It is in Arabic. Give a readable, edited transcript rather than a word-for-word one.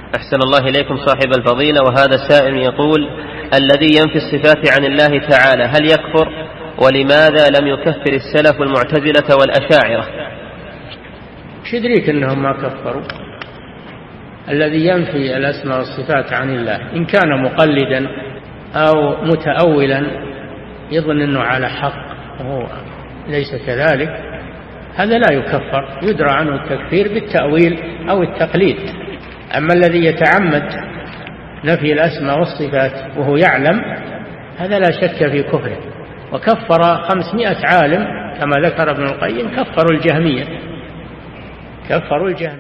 أحسن الله إليكم صاحب الفضيلة. وهذا سائل يقول: الذي ينفي الصفات عن الله تعالى هل يكفر؟ ولماذا لم يكفر السلف المعتزلة والأشاعرة؟ ايش يدريك أنهم ما كفروا؟ الذي ينفي الأسماء والصفات عن الله إن كان مقلدا أو متأولا يظن أنه على حق وهو ليس كذلك، هذا لا يكفر، يدرى عنه التكفير بالتأويل أو التقليد. أما الذي يتعمد نفي الأسماء والصفات وهو يعلم، هذا لا شك في كفره. وكفر 500 عالم كما ذكر ابن القيم، كفروا الجهمية.